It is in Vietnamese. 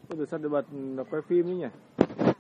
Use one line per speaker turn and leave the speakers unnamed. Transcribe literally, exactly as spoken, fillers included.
Ôi giời, sao để bật quay phim ấy nhỉ?